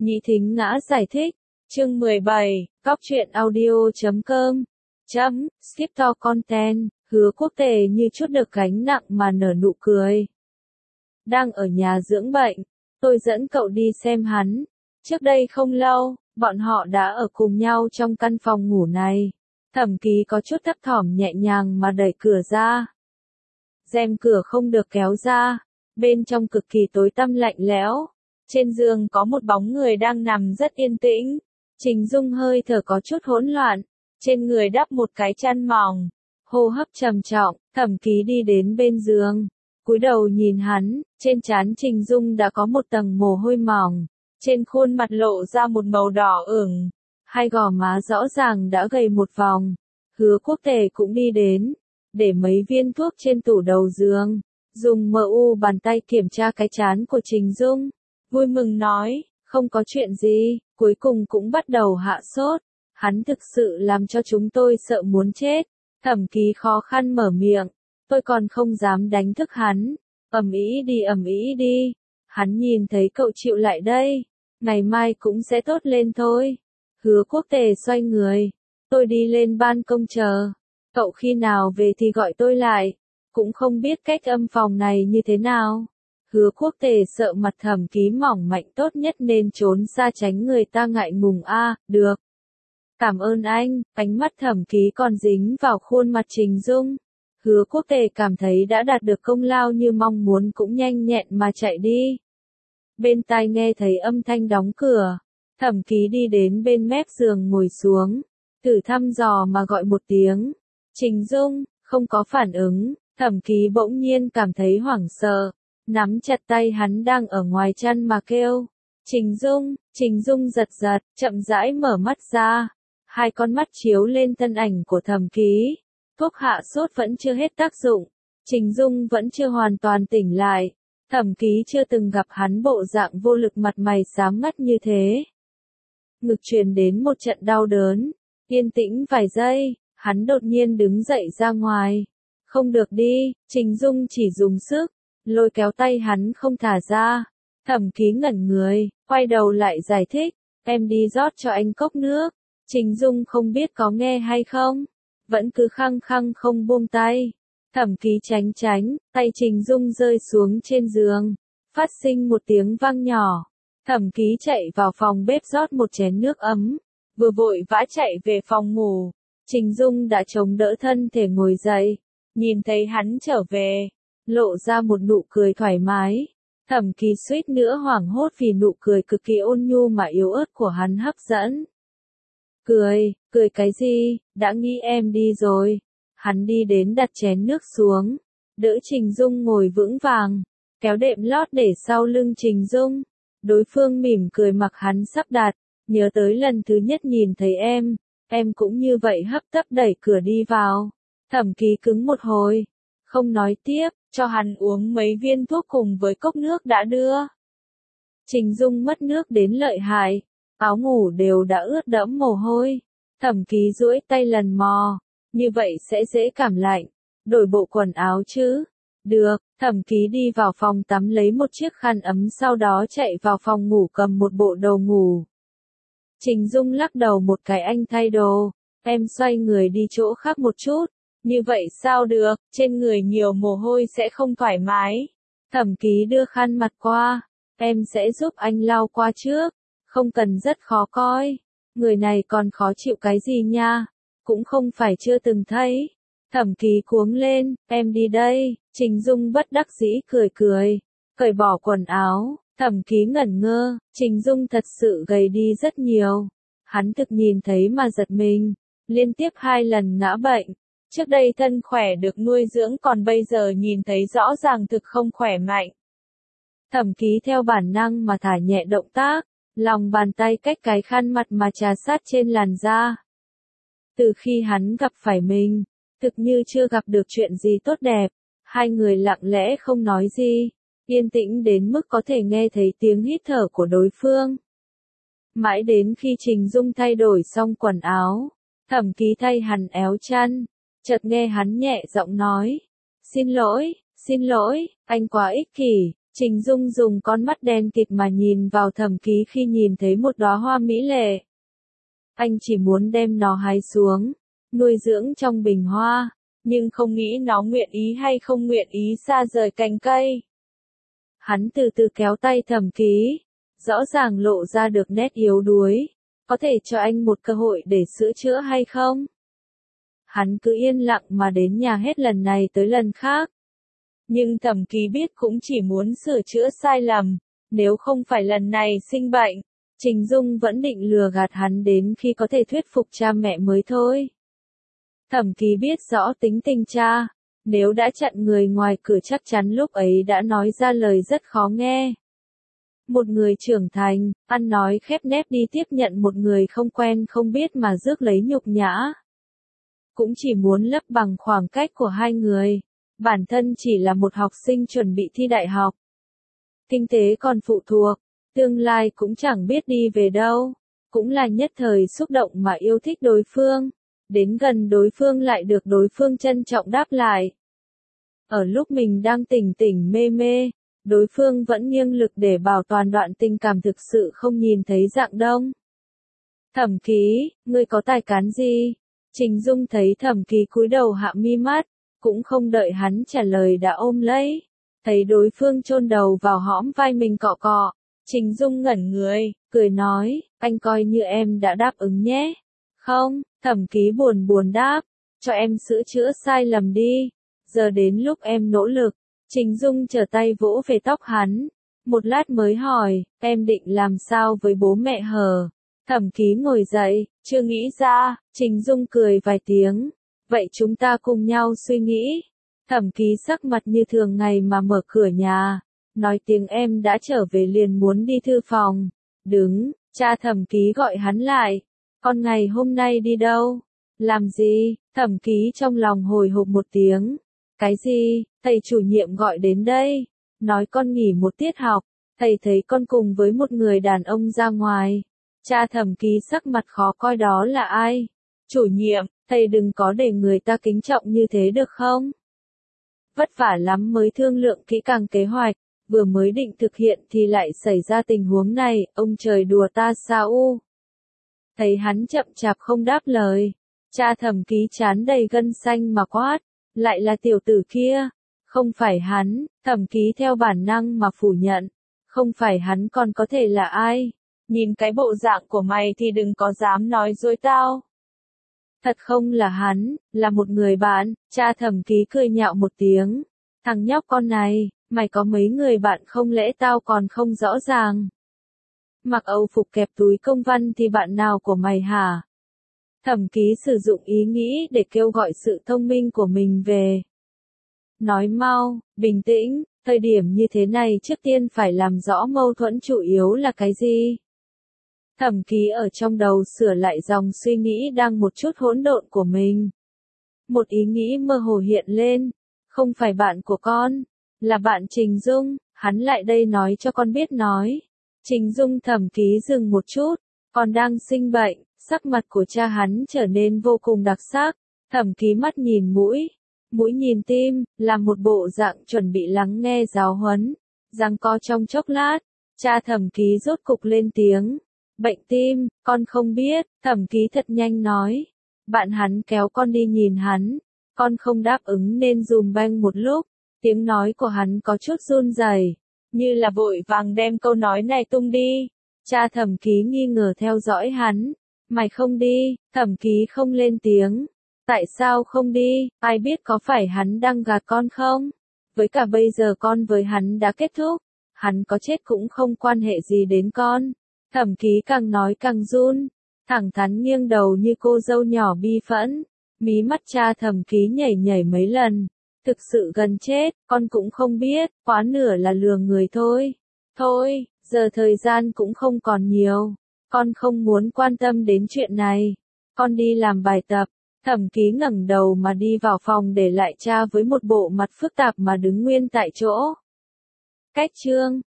Nhị Thính Ngã giải thích. Chương 17, Cóc truyện audio.com. Skip to content, Hứa Quốc Tề như chút được gánh nặng mà nở nụ cười. Đang ở nhà dưỡng bệnh, tôi dẫn cậu đi xem hắn. Trước đây không lâu, bọn họ đã ở cùng nhau trong căn phòng ngủ này. Thẩm Ký có chút thấp thỏm nhẹ nhàng mà đẩy cửa ra. Rèm cửa không được kéo ra, bên trong cực kỳ tối tăm lạnh lẽo. Trên giường có một bóng người đang nằm rất yên tĩnh. Trình Dung hơi thở có chút hỗn loạn, trên người đắp một cái chăn mỏng, hô hấp trầm trọng. Thẩm Ký đi đến bên giường, cúi đầu nhìn hắn, trên trán Trình Dung đã có một tầng mồ hôi mỏng, trên khuôn mặt lộ ra một màu đỏ ửng, hai gò má rõ ràng đã gầy một vòng. Hứa Quốc Tề cũng đi đến, để mấy viên thuốc trên tủ đầu giường, dùng mu bàn tay kiểm tra cái trán của Trình Dung, vui mừng nói, không có chuyện gì, cuối cùng cũng bắt đầu hạ sốt. Hắn thực sự làm cho chúng tôi sợ muốn chết. Thẩm Ký khó khăn mở miệng, tôi còn không dám đánh thức hắn. Ầm ĩ đi. Hắn nhìn thấy cậu chịu lại đây, ngày mai cũng sẽ tốt lên thôi. Hứa Quốc Tề xoay người, tôi đi lên ban công chờ. Cậu khi nào về thì gọi tôi lại, cũng không biết cách âm phòng này như thế nào. Hứa Quốc Tề sợ mặt Thẩm Ký mỏng mạnh, tốt nhất nên trốn xa tránh người ta ngại ngùng. Được. Cảm ơn anh. Ánh mắt Thẩm Ký còn dính vào khuôn mặt Trình Dung. Hứa Quốc Tề cảm thấy đã đạt được công lao như mong muốn cũng nhanh nhẹn mà chạy đi. Bên tai nghe thấy âm thanh đóng cửa. Thẩm Ký đi đến bên mép giường ngồi xuống, thử thăm dò mà gọi một tiếng. Trình Dung, không có phản ứng. Thẩm Ký bỗng nhiên cảm thấy hoảng sợ, nắm chặt tay hắn đang ở ngoài chăn mà kêu. Trình Dung giật giật, chậm rãi mở mắt ra. Hai con mắt chiếu lên thân ảnh của Thẩm Ký. Thuốc hạ sốt vẫn chưa hết tác dụng. Trình Dung vẫn chưa hoàn toàn tỉnh lại. Thẩm Ký chưa từng gặp hắn bộ dạng vô lực, mặt mày xám ngắt như thế. Ngực truyền đến một trận đau đớn. Yên tĩnh vài giây, hắn đột nhiên đứng dậy ra ngoài. Không được đi. Trình Dung chỉ dùng sức lôi kéo tay hắn không thả ra. Thẩm Ký ngẩn người, quay đầu lại giải thích, em đi rót cho anh cốc nước. Trình Dung không biết có nghe hay không, vẫn cứ khăng khăng không buông tay. Thẩm Ký tránh, tay Trình Dung rơi xuống trên giường, phát sinh một tiếng vang nhỏ. Thẩm Ký chạy vào phòng bếp rót một chén nước ấm, vừa vội vã chạy về phòng ngủ. Trình Dung đã chống đỡ thân thể ngồi dậy, nhìn thấy hắn trở về, lộ ra một nụ cười thoải mái. Thẩm Ký suýt nữa hoảng hốt vì nụ cười cực kỳ ôn nhu mà yếu ớt của hắn hấp dẫn. Cười cái gì, đã nghĩ em đi rồi. Hắn đi đến đặt chén nước xuống, đỡ Trình Dung ngồi vững vàng, kéo đệm lót để sau lưng Trình Dung. Đối phương mỉm cười mặc hắn sắp đặt, nhớ tới lần thứ nhất nhìn thấy em cũng như vậy, hấp tấp đẩy cửa đi vào. Thẩm Ký cứng một hồi, không nói tiếp, cho hắn uống mấy viên thuốc cùng với cốc nước đã đưa. Trình Dung mất nước đến lợi hại, áo ngủ đều đã ướt đẫm mồ hôi. Thẩm Ký duỗi tay lần mò, như vậy sẽ dễ cảm lạnh, đổi bộ quần áo chứ. Được. Thẩm Ký đi vào phòng tắm lấy một chiếc khăn ấm, sau đó chạy vào phòng ngủ cầm một bộ đồ ngủ. Trình Dung lắc đầu một cái, anh thay đồ, em xoay người đi chỗ khác một chút. Như vậy sao được, trên người nhiều mồ hôi sẽ không thoải mái. Thẩm Ký đưa khăn mặt qua, em sẽ giúp anh lau qua trước, không cần rất khó coi. Người này còn khó chịu cái gì nha, cũng không phải chưa từng thấy. Thẩm Ký cuống lên, em đi đây. Trình Dung bất đắc dĩ cười, cởi bỏ quần áo. Thẩm Ký ngẩn ngơ, Trình Dung thật sự gầy đi rất nhiều. Hắn thực nhìn thấy mà giật mình, liên tiếp 2 lần ngã bệnh. Trước đây thân khỏe được nuôi dưỡng, còn bây giờ nhìn thấy rõ ràng thực không khỏe mạnh. Thẩm Ký theo bản năng mà thả nhẹ động tác, lòng bàn tay cách cái khăn mặt mà trà sát trên làn da. Từ khi hắn gặp phải mình, thực như chưa gặp được chuyện gì tốt đẹp. Hai người lặng lẽ không nói gì, yên tĩnh đến mức có thể nghe thấy tiếng hít thở của đối phương. Mãi đến khi Trình Dung thay đổi xong quần áo, Thẩm Ký thay hắn éo chăn, chợt nghe hắn nhẹ giọng nói, xin lỗi, anh quá ích kỷ, Trình Dung dùng con mắt đen kịt mà nhìn vào Thẩm Ký khi nhìn thấy một đóa hoa mỹ lệ. Anh chỉ muốn đem nó hái xuống, nuôi dưỡng trong bình hoa, nhưng không nghĩ nó nguyện ý hay không nguyện ý xa rời cành cây. Hắn từ từ kéo tay Thẩm Ký, rõ ràng lộ ra được nét yếu đuối, có thể cho anh một cơ hội để sửa chữa hay không? Hắn cứ yên lặng mà đến nhà hết lần này tới lần khác. Nhưng Thẩm Ký biết cũng chỉ muốn sửa chữa sai lầm, nếu không phải lần này sinh bệnh, Trình Dung vẫn định lừa gạt hắn đến khi có thể thuyết phục cha mẹ mới thôi. Thẩm Ký biết rõ tính tình cha, nếu đã chặn người ngoài cửa chắc chắn lúc ấy đã nói ra lời rất khó nghe. Một người trưởng thành, ăn nói khép nép đi tiếp nhận một người không quen không biết mà rước lấy nhục nhã. Cũng chỉ muốn lấp bằng khoảng cách của hai người. Bản thân chỉ là một học sinh chuẩn bị thi đại học. Kinh tế còn phụ thuộc, tương lai cũng chẳng biết đi về đâu. Cũng là nhất thời xúc động mà yêu thích đối phương. Đến gần đối phương lại được đối phương trân trọng đáp lại. Ở lúc mình đang tỉnh tỉnh mê mê, đối phương vẫn nghiêng lực để bảo toàn đoạn tình cảm thực sự không nhìn thấy dạng đông. Thẩm Ký, ngươi có tài cán gì? Trình Dung thấy Thẩm Ký cúi đầu hạ mi mắt, cũng không đợi hắn trả lời đã ôm lấy. Thấy đối phương chôn đầu vào hõm vai mình cọ cọ, Trình Dung ngẩn người, cười nói, anh coi như em đã đáp ứng nhé. Không, Thẩm Ký buồn buồn đáp, cho em sửa chữa sai lầm đi. Giờ đến lúc em nỗ lực. Trình Dung trở tay vỗ về tóc hắn. Một lát mới hỏi, em định làm sao với bố mẹ hờ? Thẩm Ký ngồi dậy, chưa nghĩ ra. Trình Dung cười vài tiếng. Vậy chúng ta cùng nhau suy nghĩ. Thẩm Ký sắc mặt như thường ngày mà mở cửa nhà. Nói tiếng em đã trở về liền muốn đi thư phòng. Đứng, cha Thẩm Ký gọi hắn lại. Con ngày hôm nay đi đâu? Làm gì? Thẩm Ký trong lòng hồi hộp một tiếng. Cái gì? Thầy chủ nhiệm gọi đến đây. Nói con nghỉ một tiết học. Thầy thấy con cùng với một người đàn ông ra ngoài. Cha Thẩm Ký sắc mặt khó coi đó là ai? Chủ nhiệm, thầy đừng có để người ta kính trọng như thế được không? Vất vả lắm mới thương lượng kỹ càng kế hoạch, vừa mới định thực hiện thì lại xảy ra tình huống này, ông trời đùa ta sao u? Thấy hắn chậm chạp không đáp lời, cha Thẩm Ký trán đầy gân xanh mà quát, lại là tiểu tử kia, không phải hắn. Thẩm Ký theo bản năng mà phủ nhận, không phải hắn còn có thể là ai? Nhìn cái bộ dạng của mày thì đừng có dám nói dối tao. Thật không là hắn, là một người bạn. Cha Thẩm Ký cười nhạo một tiếng. Thằng nhóc con này, mày có mấy người bạn không lẽ tao còn không rõ ràng? Mặc Âu phục kẹp túi công văn thì bạn nào của mày hả? Thẩm Ký sử dụng ý nghĩ để kêu gọi sự thông minh của mình về. Nói mau, bình tĩnh, thời điểm như thế này trước tiên phải làm rõ mâu thuẫn chủ yếu là cái gì? Thẩm Ký ở trong đầu sửa lại dòng suy nghĩ đang một chút hỗn độn của mình. Một ý nghĩ mơ hồ hiện lên, không phải bạn của con, là bạn Trình Dung, hắn lại đây nói cho con biết nói. Trình Dung. Thẩm Ký dừng một chút, con đang sinh bệnh, sắc mặt của cha hắn trở nên vô cùng đặc sắc. Thẩm Ký mắt nhìn mũi, mũi nhìn tim, làm một bộ dạng chuẩn bị lắng nghe giáo huấn. Giằng co trong chốc lát, cha Thẩm Ký rốt cục lên tiếng. Bệnh tim, con không biết. Thẩm Ký thật nhanh nói. Bạn hắn kéo con đi nhìn hắn, con không đáp ứng nên dùm beng một lúc. Tiếng nói của hắn có chút run rẩy, như là vội vàng đem câu nói này tung đi. Cha Thẩm Ký nghi ngờ theo dõi hắn. Mày không đi? Thẩm Ký không lên tiếng. Tại sao không đi? Ai biết có phải hắn đang gạt con không? Với cả bây giờ con với hắn đã kết thúc. Hắn có chết cũng không quan hệ gì đến con. Thẩm Ký càng nói càng run, thẳng thắn nghiêng đầu như cô dâu nhỏ bi phẫn. Mí mắt cha Thẩm Ký nhảy nhảy mấy lần. Thực sự gần chết, con cũng không biết, quá nửa là lừa người thôi. Thôi, giờ thời gian cũng không còn nhiều. Con không muốn quan tâm đến chuyện này. Con đi làm bài tập. Thẩm Ký ngẩng đầu mà đi vào phòng để lại cha với một bộ mặt phức tạp mà đứng nguyên tại chỗ. Cách chương